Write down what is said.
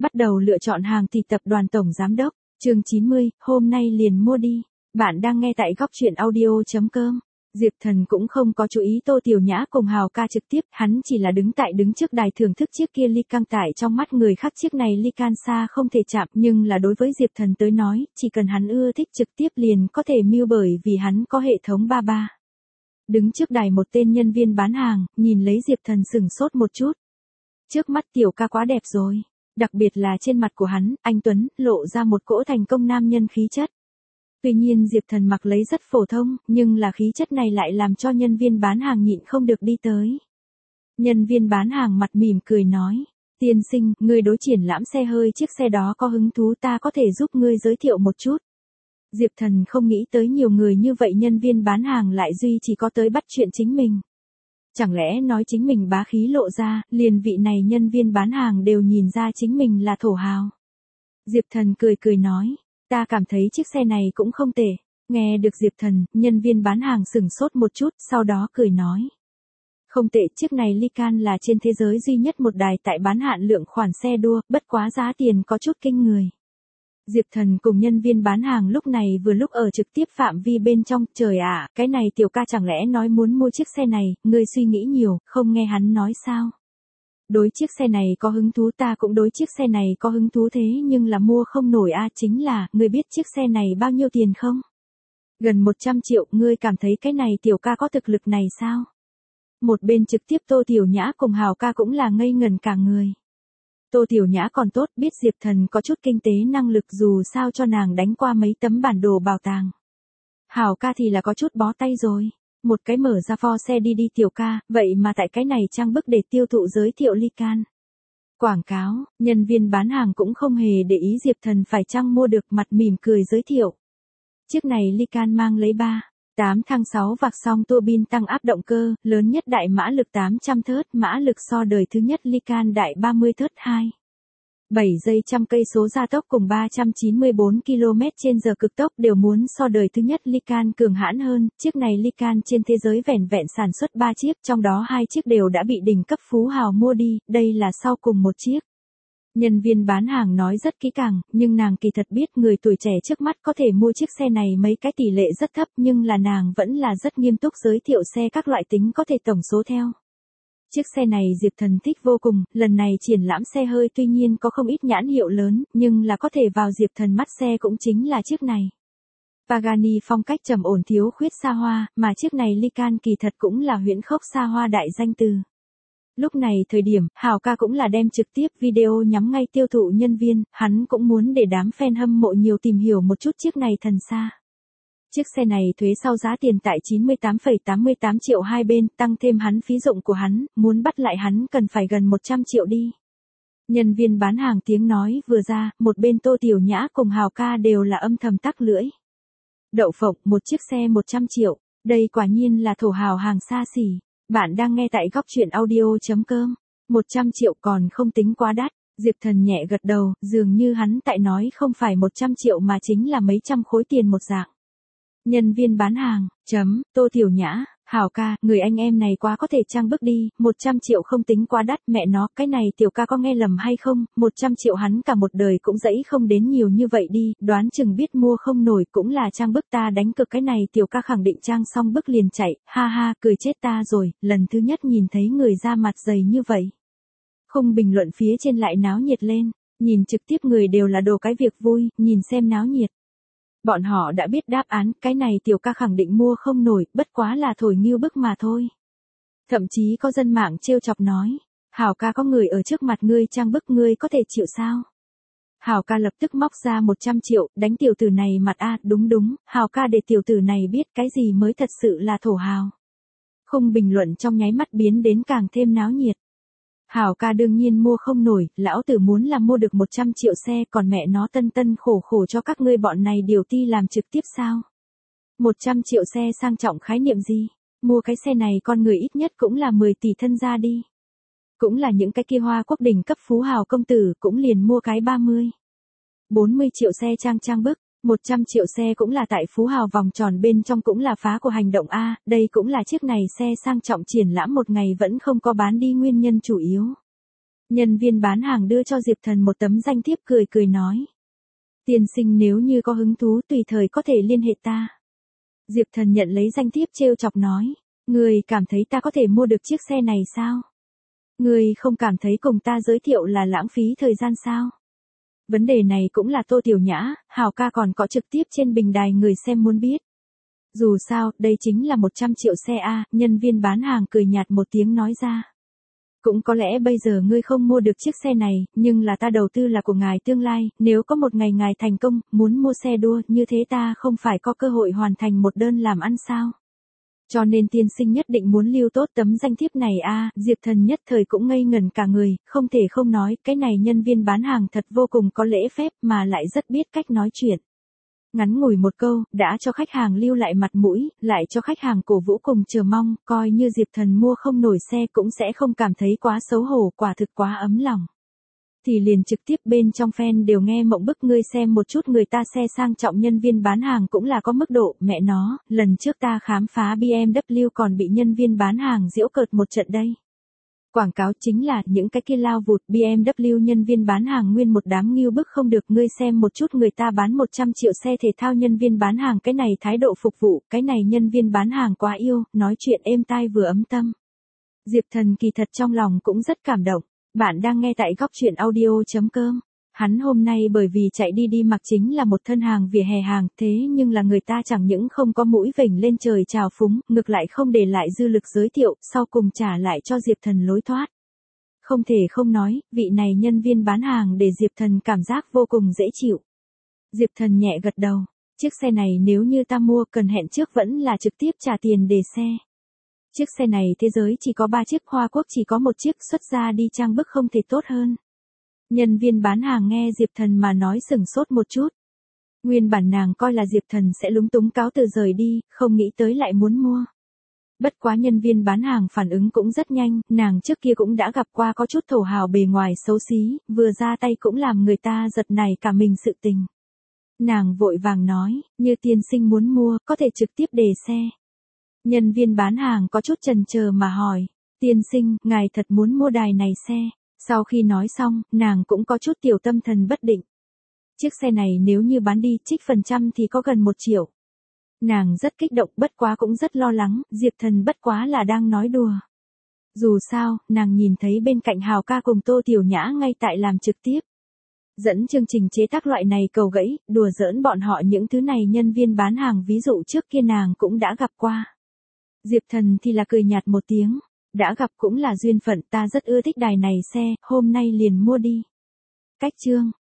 Bắt đầu lựa chọn hàng thì tập đoàn tổng giám đốc, chương 90, hôm nay liền mua đi. Bạn đang nghe tại góc truyện audio.com. Diệp Thần cũng không có chú ý Tô Tiểu Nhã cùng Hào ca trực tiếp, hắn chỉ là đứng trước đài thưởng thức chiếc kia ly can tại trong mắt người khác chiếc này ly can xa không thể chạm, nhưng là đối với Diệp Thần tới nói, chỉ cần hắn ưa thích trực tiếp liền có thể mưu bởi vì hắn có hệ thống ba ba. Đứng trước đài một tên nhân viên bán hàng, nhìn lấy Diệp Thần sửng sốt một chút. Trước mắt tiểu ca quá đẹp rồi, đặc biệt là trên mặt của hắn, anh tuấn, lộ ra một cỗ thành công nam nhân khí chất. Tuy nhiên Diệp Thần mặc lấy rất phổ thông, nhưng là khí chất này lại làm cho nhân viên bán hàng nhịn không được đi tới. Nhân viên bán hàng mặt mỉm cười nói, tiên sinh, ngươi đối triển lãm xe hơi chiếc xe đó có hứng thú, ta có thể giúp ngươi giới thiệu một chút. Diệp Thần không nghĩ tới nhiều người như vậy nhân viên bán hàng lại duy chỉ có tới bắt chuyện chính mình. Chẳng lẽ nói chính mình bá khí lộ ra, liền vị này nhân viên bán hàng đều nhìn ra chính mình là thổ hào. Diệp Thần cười nói, ta cảm thấy chiếc xe này cũng không tệ. Nghe được Diệp Thần, nhân viên bán hàng sửng sốt một chút, sau đó cười nói. Không tệ, chiếc này Lycan là trên thế giới duy nhất một đài tại bán hạn lượng khoản xe đua, bất quá giá tiền có chút kinh người. Diệp Thần cùng nhân viên bán hàng lúc này vừa lúc ở trực tiếp phạm vi bên trong, trời ạ, cái này tiểu ca chẳng lẽ nói muốn mua chiếc xe này, ngươi suy nghĩ nhiều, không nghe hắn nói sao? Đối chiếc xe này có hứng thú, ta cũng đối chiếc xe này có hứng thú, thế nhưng là mua không nổi a, chính là, ngươi biết chiếc xe này bao nhiêu tiền không? Gần 100 triệu, ngươi cảm thấy cái này tiểu ca có thực lực này sao? Một bên trực tiếp Tô Tiểu Nhã cùng Hào ca cũng là ngây ngẩn cả người. Tô Tiểu Nhã còn tốt, biết Diệp Thần có chút kinh tế năng lực, dù sao cho nàng đánh qua mấy tấm bản đồ bảo tàng. Hào ca thì là có chút bó tay rồi. Một cái mở ra pho xe đi tiểu ca, vậy mà tại cái này trang bức để tiêu thụ giới thiệu Lycan. Quảng cáo, nhân viên bán hàng cũng không hề để ý Diệp Thần phải chăng mua được, mặt mỉm cười giới thiệu. Chiếc này Lycan mang lấy 8 thăng 6 vạc song tua bin tăng áp động cơ, lớn nhất đại mã lực 800 thớt, mã lực so đời thứ nhất Lycan đại 30 thớt 7 giây trăm cây số gia tốc cùng 394 km/h cực tốc đều muốn so đời thứ nhất Lycan cường hãn hơn. Chiếc này Lycan trên thế giới vẻn vẹn sản xuất 3 chiếc, trong đó 2 chiếc đều đã bị đỉnh cấp phú hào mua đi, đây là sau cùng một chiếc. Nhân viên bán hàng nói rất kỹ càng, nhưng nàng kỳ thật biết người tuổi trẻ trước mắt có thể mua chiếc xe này mấy cái tỷ lệ rất thấp, nhưng là nàng vẫn là rất nghiêm túc giới thiệu xe các loại tính có thể tổng số theo. Chiếc xe này Diệp Thần thích vô cùng, lần này triển lãm xe hơi tuy nhiên có không ít nhãn hiệu lớn, nhưng là có thể vào Diệp Thần mắt xe cũng chính là chiếc này. Pagani phong cách trầm ổn thiếu khuyết xa hoa, mà chiếc này Lycan kỳ thật cũng là huyễn khốc xa hoa đại danh từ. Lúc này thời điểm, Hào ca cũng là đem trực tiếp video nhắm ngay tiêu thụ nhân viên, hắn cũng muốn để đám fan hâm mộ nhiều tìm hiểu một chút chiếc này thần xa. Chiếc xe này thuế sau giá tiền tại 98,88 triệu hai bên, tăng thêm hắn phí dụng của hắn, muốn bắt lại hắn cần phải gần 100 triệu đi. Nhân viên bán hàng tiếng nói vừa ra, một bên Tô Tiểu Nhã cùng Hào ca đều là âm thầm tắc lưỡi. Đậu phộng, một chiếc xe 100 triệu, đây quả nhiên là thổ hào hàng xa xỉ. Bạn đang nghe tại góc truyện audio.com. 100 triệu còn không tính quá đắt. Diệp Thần nhẹ gật đầu, dường như hắn tại nói không phải 100 triệu mà chính là mấy trăm khối tiền một dạng. Nhân viên bán hàng, Tô Tiểu Nhã, Hào ca, người anh em này quá có thể trang bức đi, 100 triệu không tính quá đắt, mẹ nó, cái này tiểu ca có nghe lầm hay không, 100 triệu hắn cả một đời cũng dẫy không đến nhiều như vậy đi, đoán chừng biết mua không nổi cũng là trang bức, ta đánh cược cái này tiểu ca khẳng định trang xong bức liền chạy, ha ha, cười chết ta rồi, lần thứ nhất nhìn thấy người ra mặt dày như vậy. Không bình luận phía trên lại náo nhiệt lên, nhìn trực tiếp người đều là đồ cái việc vui, nhìn xem náo nhiệt. Bọn họ đã biết đáp án, cái này tiểu ca khẳng định mua không nổi, bất quá là thổi nghiêu bức mà thôi. Thậm chí có dân mạng trêu chọc nói, Hào ca có người ở trước mặt ngươi trang bức, ngươi có thể chịu sao? Hào ca lập tức móc ra 100 triệu, đánh tiểu tử này mặt a, đúng, Hào ca để tiểu tử này biết cái gì mới thật sự là thổ hào. Không bình luận trong nháy mắt biến đến càng thêm náo nhiệt. Hào ca đương nhiên mua không nổi, lão tử muốn là mua được 100 triệu xe, còn mẹ nó tân khổ cho các ngươi bọn này điều ti làm trực tiếp sao? 100 triệu xe sang trọng khái niệm gì? Mua cái xe này con người ít nhất cũng là 10 tỷ thân gia đi. Cũng là những cái kia hoa quốc đỉnh cấp phú hào công tử cũng liền mua cái 40 triệu xe trang bức. 100 triệu xe cũng là tại phú hào vòng tròn bên trong cũng là phá của hành động A, đây cũng là chiếc này xe sang trọng triển lãm một ngày vẫn không có bán đi nguyên nhân chủ yếu. Nhân viên bán hàng đưa cho Diệp Thần một tấm danh thiếp cười cười nói. Tiên sinh nếu như có hứng thú tùy thời có thể liên hệ ta. Diệp Thần nhận lấy danh thiếp trêu chọc nói. Người cảm thấy ta có thể mua được chiếc xe này sao? Người không cảm thấy cùng ta giới thiệu là lãng phí thời gian sao? Vấn đề này cũng là Tô Tiểu Nhã, Hào ca còn có trực tiếp trên bình đài người xem muốn biết. Dù sao, đây chính là 100 triệu xe A, nhân viên bán hàng cười nhạt một tiếng nói ra. Cũng có lẽ bây giờ ngươi không mua được chiếc xe này, nhưng là ta đầu tư là của ngài tương lai, nếu có một ngày ngài thành công, muốn mua xe đua, như thế ta không phải có cơ hội hoàn thành một đơn làm ăn sao? Cho nên tiên sinh nhất định muốn lưu tốt tấm danh thiếp này a. Diệp Thần nhất thời cũng ngây ngẩn cả người, không thể không nói, cái này nhân viên bán hàng thật vô cùng có lễ phép mà lại rất biết cách nói chuyện. Ngắn ngủi một câu, đã cho khách hàng lưu lại mặt mũi, lại cho khách hàng cổ vũ cùng chờ mong, coi như Diệp Thần mua không nổi xe cũng sẽ không cảm thấy quá xấu hổ, quả thực quá ấm lòng. Thì liền trực tiếp bên trong fan đều nghe mộng bức, ngươi xem một chút người ta xe sang trọng nhân viên bán hàng cũng là có mức độ, mẹ nó, lần trước ta khám phá BMW còn bị nhân viên bán hàng giễu cợt một trận đây. Quảng cáo chính là những cái kia lao vụt BMW nhân viên bán hàng nguyên một đám nghiêu bức không được, ngươi xem một chút người ta bán 100 triệu xe thể thao nhân viên bán hàng cái này thái độ phục vụ, cái này nhân viên bán hàng quá yêu, nói chuyện êm tai vừa ấm tâm. Diệp Thần kỳ thật trong lòng cũng rất cảm động. Bạn đang nghe tại góc truyện audio.com. Hắn hôm nay bởi vì chạy đi mặc chính là một thân hàng vỉa hè hàng, thế nhưng là người ta chẳng những không có mũi vểnh lên trời chào phúng, ngược lại không để lại dư lực giới thiệu, sau cùng trả lại cho Diệp Thần lối thoát. Không thể không nói, vị này nhân viên bán hàng để Diệp Thần cảm giác vô cùng dễ chịu. Diệp Thần nhẹ gật đầu, chiếc xe này nếu như ta mua cần hẹn trước vẫn là trực tiếp trả tiền để xe. Chiếc xe này thế giới chỉ có 3 chiếc, Hoa Quốc chỉ có 1 chiếc, xuất ra đi trang bức không thể tốt hơn. Nhân viên bán hàng nghe Diệp Thần mà nói sửng sốt một chút. Nguyên bản nàng coi là Diệp Thần sẽ lúng túng cáo từ rời đi, không nghĩ tới lại muốn mua. Bất quá nhân viên bán hàng phản ứng cũng rất nhanh, nàng trước kia cũng đã gặp qua có chút thổ hào bề ngoài xấu xí, vừa ra tay cũng làm người ta giật nảy cả mình sự tình. Nàng vội vàng nói, như tiên sinh muốn mua, có thể trực tiếp đề xe. Nhân viên bán hàng có chút chần chờ mà hỏi, tiên sinh, ngài thật muốn mua đài này xe? Sau khi nói xong, nàng cũng có chút tiểu tâm thần bất định. Chiếc xe này nếu như bán đi trích phần trăm thì có gần 1 triệu. Nàng rất kích động, bất quá cũng rất lo lắng, Diệp Thần bất quá là đang nói đùa. Dù sao, nàng nhìn thấy bên cạnh Hào ca cùng Tô Tiểu Nhã ngay tại làm trực tiếp. Dẫn chương trình chế tác loại này cầu gãy, đùa giỡn bọn họ những thứ này nhân viên bán hàng ví dụ trước kia nàng cũng đã gặp qua. Diệp Thần thì là cười nhạt một tiếng, đã gặp cũng là duyên phận, ta rất ưa thích đài này xe, hôm nay liền mua đi. Cách chương